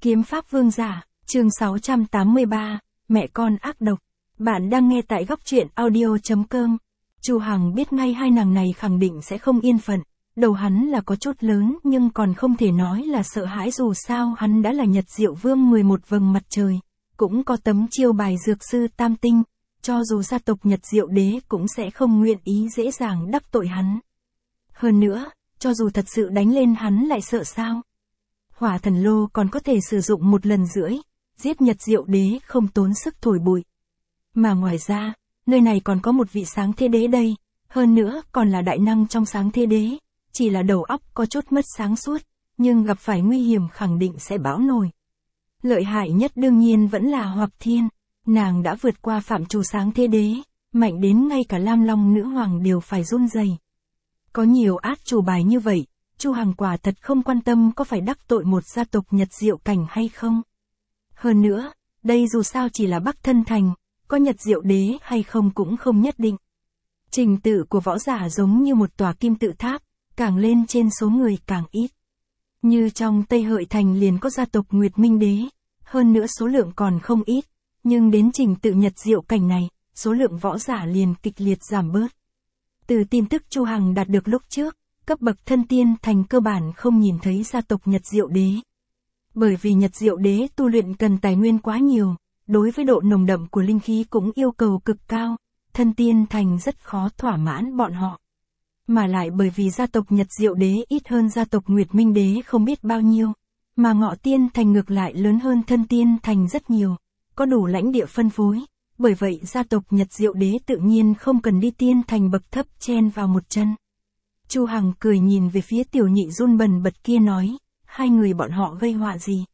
Kiếm pháp vương giả, chương 683, mẹ con ác độc. Bạn đang nghe tại góc truyện audio.com. Chu Hằng biết ngay hai nàng này khẳng định sẽ không yên phận. Đầu hắn là có chút lớn nhưng còn không thể nói là sợ hãi, dù sao hắn đã là Nhật Diệu Vương 11 vầng mặt trời, cũng có tấm chiêu bài dược sư tam tinh, cho dù gia tộc Nhật Diệu Đế cũng sẽ không nguyện ý dễ dàng đắc tội hắn. Hơn nữa, cho dù thật sự đánh lên hắn lại sợ sao? Hỏa thần lô còn có thể sử dụng một lần rưỡi, giết Nhật Diệu Đế không tốn sức thổi bụi. Mà ngoài ra, nơi này còn có một vị sáng thế đế đây, hơn nữa còn là đại năng trong sáng thế đế, chỉ là đầu óc có chút mất sáng suốt, nhưng gặp phải nguy hiểm khẳng định sẽ bão nổi. Lợi hại nhất đương nhiên vẫn là Hoặc Thiên, nàng đã vượt qua phạm trù sáng thế đế, mạnh đến ngay cả Lam Long nữ hoàng đều phải run rẩy. Có nhiều át chủ bài như vậy, Chu Hằng quả thật không quan tâm có phải đắc tội một gia tộc Nhật Diệu cảnh hay không. Hơn nữa, đây dù sao chỉ là Bắc Thân Thành, có Nhật Diệu Đế hay không cũng không nhất định. Trình tự của võ giả giống như một tòa kim tự tháp, càng lên trên số người càng ít. Như trong Tây Hợi Thành liền có gia tộc Nguyệt Minh Đế, hơn nữa số lượng còn không ít, nhưng đến trình tự Nhật Diệu cảnh này, số lượng võ giả liền kịch liệt giảm bớt. Từ tin tức Chu Hằng đạt được lúc trước, cấp bậc thân tiên thành cơ bản không nhìn thấy gia tộc Nhật Diệu Đế. Bởi vì Nhật Diệu Đế tu luyện cần tài nguyên quá nhiều, đối với độ nồng đậm của linh khí cũng yêu cầu cực cao, thân tiên thành rất khó thỏa mãn bọn họ. Mà lại bởi vì gia tộc Nhật Diệu Đế ít hơn gia tộc Nguyệt Minh Đế không biết bao nhiêu, mà Ngọ Tiên thành ngược lại lớn hơn thân tiên thành rất nhiều, có đủ lãnh địa phân phối, bởi vậy gia tộc Nhật Diệu Đế tự nhiên không cần đi tiên thành bậc thấp chen vào một chân. Chu Hằng cười nhìn về phía tiểu nhị run bần bật kia nói, hai người bọn họ gây họa gì?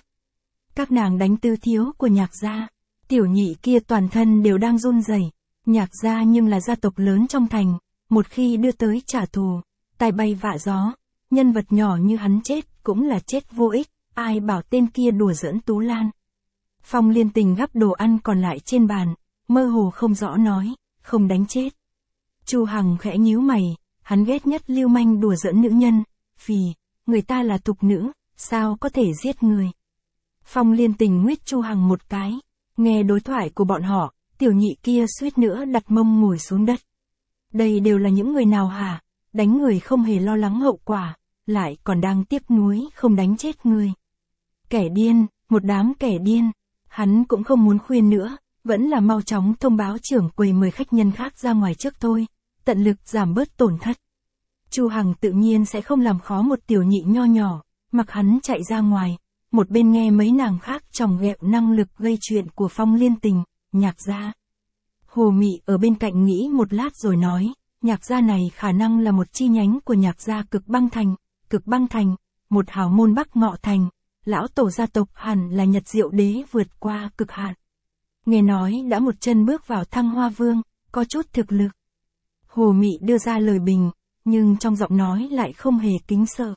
Các nàng đánh Tư thiếu của Nhạc gia. Tiểu nhị kia toàn thân đều đang run rẩy. Nhạc gia nhưng là gia tộc lớn trong thành, một khi đưa tới trả thù, tai bay vạ gió, nhân vật nhỏ như hắn chết cũng là chết vô ích, ai bảo tên kia đùa giỡn Tú Lan. Phong Liên Tình gắp đồ ăn còn lại trên bàn, mơ hồ không rõ nói, không đánh chết. Chu Hằng khẽ nhíu mày, hắn ghét nhất lưu manh đùa giỡn nữ nhân, phì, người ta là tục nữ, sao có thể giết người. Phong Liên Tình nguyết Chu Hằng một cái, nghe đối thoại của bọn họ, tiểu nhị kia suýt nữa đặt mông ngồi xuống đất. Đây đều là những người nào hả? Đánh người không hề lo lắng hậu quả, lại còn đang tiếc nuối không đánh chết người. Kẻ điên, một đám kẻ điên. Hắn cũng không muốn khuyên nữa, vẫn là mau chóng thông báo trưởng quầy mời khách nhân khác ra ngoài trước thôi, tận lực giảm bớt tổn thất. Chu Hằng tự nhiên sẽ không làm khó một tiểu nhị nho nhỏ, mặc hắn chạy ra ngoài, một bên nghe mấy nàng khác chòng ghẹo năng lực gây chuyện của Phong Liên Tình, Nhạc gia. Hồ Mị ở bên cạnh nghĩ một lát rồi nói, Nhạc gia này khả năng là một chi nhánh của Nhạc gia Cực Băng Thành, một hào môn Bắc Ngọ Thành, lão tổ gia tộc hẳn là Nhật Diệu Đế vượt qua cực hạn. Nghe nói đã một chân bước vào Thăng Hoa Vương, có chút thực lực. Hồ Mị đưa ra lời bình, nhưng trong giọng nói lại không hề kính sợ.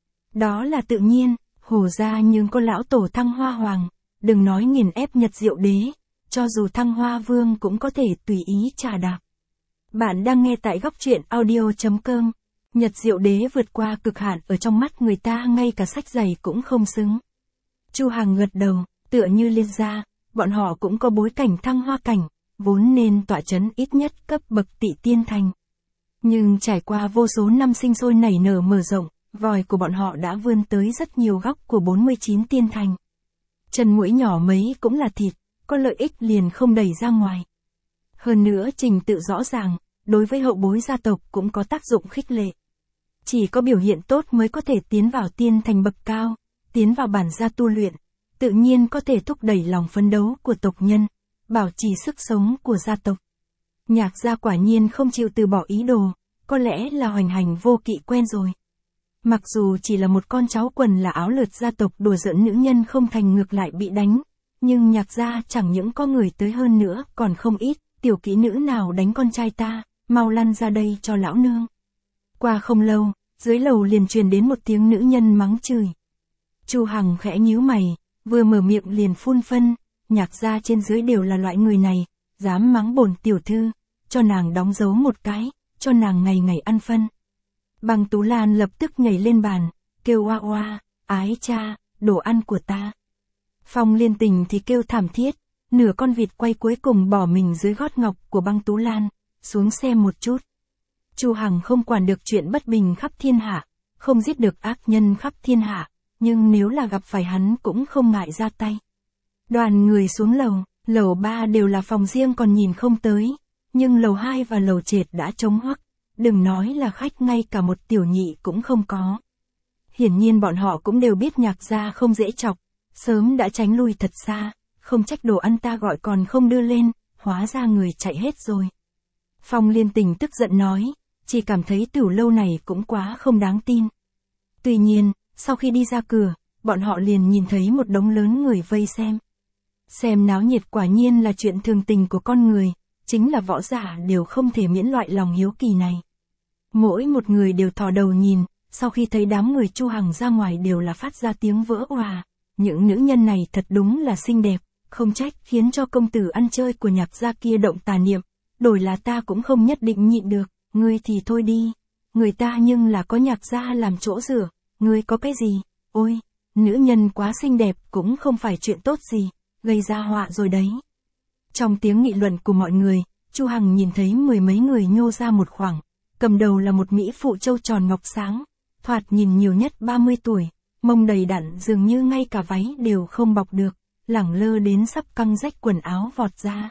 Đó là tự nhiên, Hồ gia nhưng có lão tổ Thăng Hoa Hoàng, đừng nói nghiền ép Nhật Diệu Đế, cho dù Thăng Hoa Vương cũng có thể tùy ý trà đạp. Bạn đang nghe tại góc truyện audio.com. Nhật Diệu Đế vượt qua cực hạn ở trong mắt người ta ngay cả sách giày cũng không xứng. Chu Hằng gật đầu, tựa như Liên gia, bọn họ cũng có bối cảnh thăng hoa cảnh, vốn nên tọa chấn ít nhất cấp bậc Tị Tiên Thành. Nhưng trải qua vô số năm sinh sôi nảy nở mở rộng, vòi của bọn họ đã vươn tới rất nhiều góc của 49 tiên thành. Chân mũi nhỏ mấy cũng là thịt, có lợi ích liền không đẩy ra ngoài. Hơn nữa trình tự rõ ràng, đối với hậu bối gia tộc cũng có tác dụng khích lệ. Chỉ có biểu hiện tốt mới có thể tiến vào tiên thành bậc cao, tiến vào bản gia tu luyện, tự nhiên có thể thúc đẩy lòng phấn đấu của tộc nhân, bảo trì sức sống của gia tộc. Nhạc gia quả nhiên không chịu từ bỏ ý đồ, có lẽ là hoành hành vô kỵ quen rồi. Mặc dù chỉ là một con cháu quần là áo lượt gia tộc đùa giỡn nữ nhân không thành ngược lại bị đánh, nhưng Nhạc gia chẳng những có người tới hơn nữa còn không ít, tiểu kỹ nữ nào đánh con trai ta, mau lăn ra đây cho lão nương. Qua không lâu, dưới lầu liền truyền đến một tiếng nữ nhân mắng chửi. Chu Hằng khẽ nhíu mày, vừa mở miệng liền phun phân, Nhạc gia trên dưới đều là loại người này, dám mắng bổn tiểu thư, cho nàng đóng dấu một cái, cho nàng ngày ngày ăn phân. Băng Tú Lan lập tức nhảy lên bàn, kêu oa oa, ái cha, đồ ăn của ta, Phong Liên Tình thì kêu thảm thiết, nửa con vịt quay cuối cùng bỏ mình dưới gót ngọc của Băng Tú Lan, xuống xe một chút. Chu Hằng không quản được chuyện bất bình khắp thiên hạ, không giết được ác nhân khắp thiên hạ, nhưng nếu là gặp phải hắn cũng không ngại ra tay. Đoàn người xuống lầu 3 đều là phòng riêng còn nhìn không tới, nhưng lầu 2 và lầu trệt đã trống hoắc, đừng nói là khách, ngay cả một tiểu nhị cũng không có. Hiển nhiên bọn họ cũng đều biết Nhạc gia không dễ chọc, sớm đã tránh lui thật xa, không trách đồ ăn ta gọi còn không đưa lên, hóa ra người chạy hết rồi. Phong Liên Tình tức giận nói, chỉ cảm thấy tiểu lâu này cũng quá không đáng tin. Tuy nhiên, sau khi đi ra cửa, bọn họ liền nhìn thấy một đống lớn người vây xem. Xem náo nhiệt quả nhiên là chuyện thường tình của con người, chính là võ giả đều không thể miễn loại lòng hiếu kỳ này. Mỗi một người đều thò đầu nhìn, sau khi thấy đám người Chu Hằng ra ngoài đều là phát ra tiếng vỡ òa. Những nữ nhân này thật đúng là xinh đẹp, không trách khiến cho công tử ăn chơi của Nhạc gia kia động tà niệm, đổi là ta cũng không nhất định nhịn được, ngươi thì thôi đi. Người ta nhưng là có Nhạc gia làm chỗ dựa, ngươi có cái gì? Ôi, nữ nhân quá xinh đẹp cũng không phải chuyện tốt gì, gây ra họa rồi đấy. Trong tiếng nghị luận của mọi người, Chu Hằng nhìn thấy mười mấy người nhô ra một khoảng, cầm đầu là một mỹ phụ trâu tròn ngọc sáng, thoạt nhìn nhiều nhất 30 tuổi, mông đầy đặn dường như ngay cả váy đều không bọc được, lẳng lơ đến sắp căng rách quần áo vọt ra.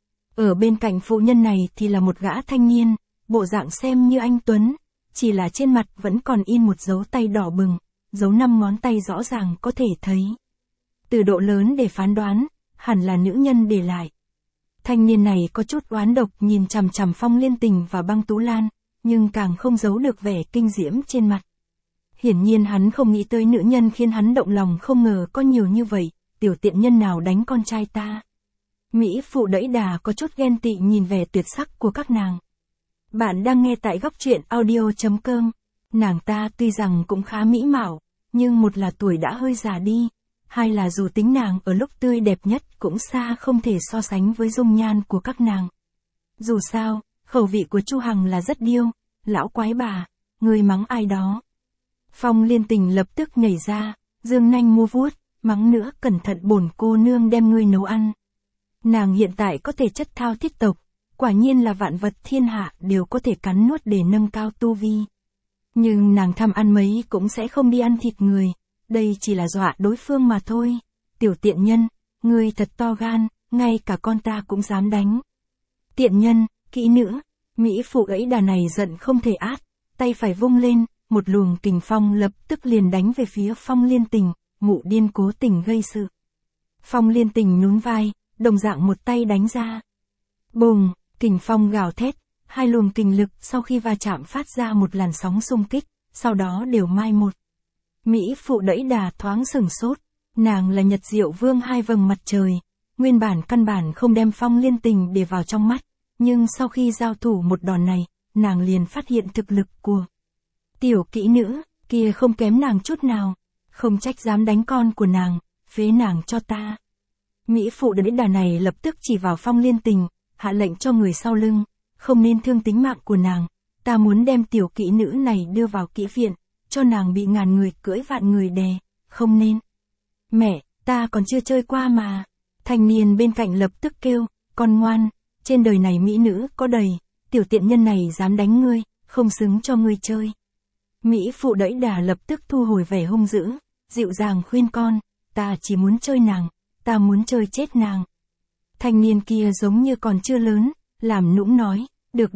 Ở bên cạnh phụ nhân này thì là một gã thanh niên, bộ dạng xem như anh tuấn, chỉ là trên mặt vẫn còn in một dấu tay đỏ bừng, dấu 5 ngón tay rõ ràng có thể thấy. Từ độ lớn để phán đoán, hẳn là nữ nhân để lại. Thanh niên này có chút oán độc nhìn chằm chằm Phong Liên Tình và Băng Tú Lan, nhưng càng không giấu được vẻ kinh diễm trên mặt. Hiển nhiên hắn không nghĩ tới nữ nhân khiến hắn động lòng, không ngờ có nhiều như vậy, tiểu tiện nhân nào đánh con trai ta. Mỹ phụ đẫy đà có chút ghen tị nhìn vẻ tuyệt sắc của các nàng. Bạn đang nghe tại góc truyện audio.com. Nàng ta tuy rằng cũng khá mỹ mạo, nhưng một là tuổi đã hơi già đi, hai là dù tính nàng ở lúc tươi đẹp nhất cũng xa không thể so sánh với dung nhan của các nàng. Dù sao, khẩu vị của Chu Hằng là rất điêu, lão quái bà, người mắng ai đó. Phong Liên Tình lập tức nhảy ra, dương nanh mua vuốt, mắng nữa, cẩn thận bổn cô nương đem ngươi nấu ăn. Nàng hiện tại có thể chất thao thiết tộc, quả nhiên là vạn vật thiên hạ đều có thể cắn nuốt để nâng cao tu vi. Nhưng nàng tham ăn mấy cũng sẽ không đi ăn thịt người, đây chỉ là dọa đối phương mà thôi. Tiểu tiện nhân, ngươi thật to gan, ngay cả con ta cũng dám đánh. Tiện nhân, kỹ nữ, Mỹ phụ ấy đà này giận không thể át, tay phải vung lên, một luồng kình phong lập tức liền đánh về phía Phong Liên Tình, mụ điên cố tình gây sự. Phong Liên Tình nhún vai, đồng dạng một tay đánh ra. Bùng, kình phong gào thét, hai luồng kình lực sau khi va chạm phát ra một làn sóng xung kích, sau đó đều mai một. Mỹ phụ đẫy đà thoáng sửng sốt, nàng là Nhật Diệu Vương hai vầng mặt trời, nguyên bản căn bản không đem Phong Liên Tình để vào trong mắt, nhưng sau khi giao thủ một đòn này, nàng liền phát hiện thực lực của tiểu kỹ nữ, kia không kém nàng chút nào, không trách dám đánh con của nàng, phế nàng cho ta. Mỹ phụ đẫy đà này lập tức chỉ vào Phong Liên Tình, hạ lệnh cho người sau lưng, không nên thương tính mạng của nàng, ta muốn đem tiểu kỹ nữ này đưa vào kỹ viện, cho nàng bị ngàn người cưỡi vạn người đè, không nên. Mẹ, ta còn chưa chơi qua mà. Thanh niên bên cạnh lập tức kêu, con ngoan, trên đời này mỹ nữ có đầy, tiểu tiện nhân này dám đánh ngươi, không xứng cho ngươi chơi. Mỹ phụ đẫy đà lập tức thu hồi vẻ hung dữ, dịu dàng khuyên con, ta chỉ muốn chơi nàng, ta muốn chơi chết nàng. Thanh niên kia giống như còn chưa lớn, làm nũng nói, được.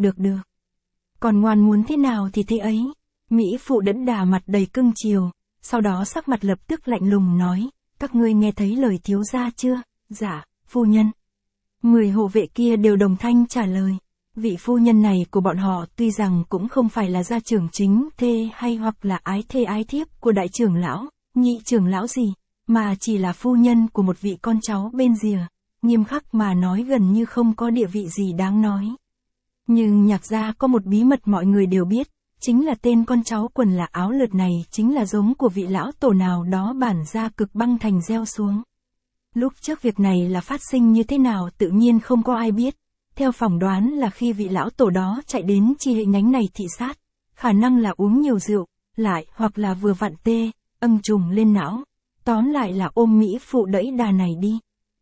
Còn ngoan muốn thế nào thì thế ấy. Mỹ phụ đẫy đà mặt đầy cưng chiều, sau đó sắc mặt lập tức lạnh lùng nói, các ngươi nghe thấy lời thiếu gia chưa? Dạ, phu nhân. 10 hộ vệ kia đều đồng thanh trả lời. Vị phu nhân này của bọn họ tuy rằng cũng không phải là gia trưởng chính thê hay hoặc là ái thê ái thiếp của đại trưởng lão, nhị trưởng lão gì, mà chỉ là phu nhân của một vị con cháu bên rìa, nghiêm khắc mà nói gần như không có địa vị gì đáng nói. Nhưng Nhạc gia có một bí mật mọi người đều biết, chính là tên con cháu quần là áo lượt này chính là giống của vị lão tổ nào đó bản ra cực băng thành gieo xuống. Lúc trước việc này là phát sinh như thế nào tự nhiên không có ai biết. Theo phỏng đoán là khi vị lão tổ đó chạy đến chi hệ nhánh này thị sát, khả năng là uống nhiều rượu, lại hoặc là vừa vặn âng trùng lên não, tóm lại là ôm Mỹ phụ đẫy đà này đi.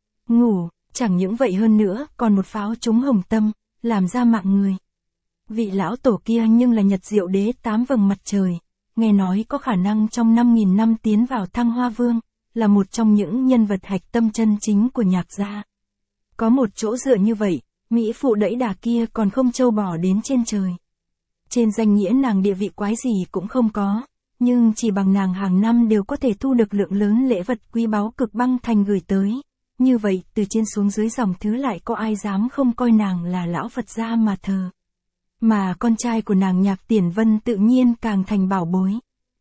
Ngủ, chẳng những vậy hơn nữa, còn một pháo trúng hồng tâm, làm ra mạng người. Vị lão tổ kia nhưng là Nhật Diệu Đế 8 vầng mặt trời, nghe nói có khả năng trong 5.000 năm tiến vào Thăng Hoa Vương, là một trong những nhân vật hạch tâm chân chính của Nhạc gia. Có một chỗ dựa như vậy, Mỹ phụ đẫy đà kia còn không trâu bò đến trên trời. Trên danh nghĩa nàng địa vị quái gì cũng không có, nhưng chỉ bằng nàng hàng năm đều có thể thu được lượng lớn lễ vật quý báu cực băng thành gửi tới. Như vậy, từ trên xuống dưới dòng thứ lại có ai dám không coi nàng là lão Phật gia mà thờ. Mà con trai của nàng Nhạc Tiền Vân tự nhiên càng thành bảo bối.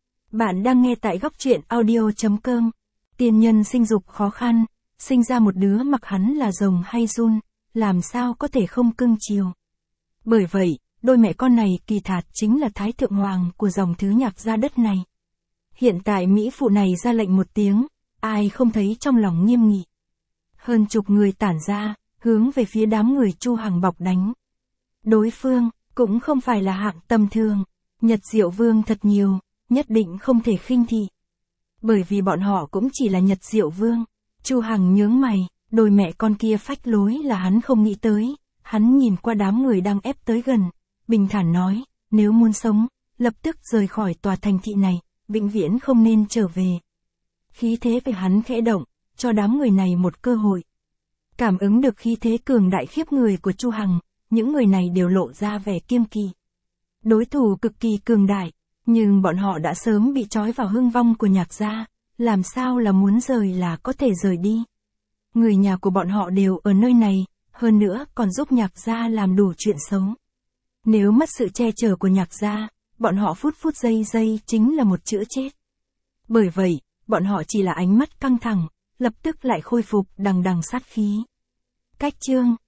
Bạn đang nghe tại góc truyện audio.com. Tiên nhân sinh dục khó khăn, sinh ra một đứa mặc hắn là rồng hay giun, làm sao có thể không cưng chiều. Bởi vậy, đôi mẹ con này kỳ thật chính là Thái Thượng Hoàng của dòng thứ Nhạc gia đất này. Hiện tại Mỹ phụ này ra lệnh một tiếng, ai không thấy trong lòng nghiêm nghị. Hơn chục người tản ra, hướng về phía đám người Chu Hằng bọc đánh. Đối phương, cũng không phải là hạng tầm thường, Nhật Diệu Vương thật nhiều, nhất định không thể khinh thị. Bởi vì bọn họ cũng chỉ là Nhật Diệu Vương. Chu Hằng nhướng mày, đôi mẹ con kia phách lối là hắn không nghĩ tới. Hắn nhìn qua đám người đang ép tới gần, bình thản nói, nếu muốn sống, lập tức rời khỏi tòa thành thị này, vĩnh viễn không nên trở về. Khí thế về hắn khẽ động, cho đám người này một cơ hội. Cảm ứng được khí thế cường đại khiếp người của Chu Hằng, những người này đều lộ ra vẻ kiêng kỵ. Đối thủ cực kỳ cường đại, nhưng bọn họ đã sớm bị trói vào hưng vong của Nhạc gia, làm sao là muốn rời là có thể rời đi. Người nhà của bọn họ đều ở nơi này, hơn nữa còn giúp Nhạc gia làm đủ chuyện xấu. Nếu mất sự che chở của Nhạc gia, bọn họ phút giây chính là một chữ chết. Bởi vậy, bọn họ chỉ là ánh mắt căng thẳng, lập tức lại khôi phục đằng đằng sát khí. Cách chương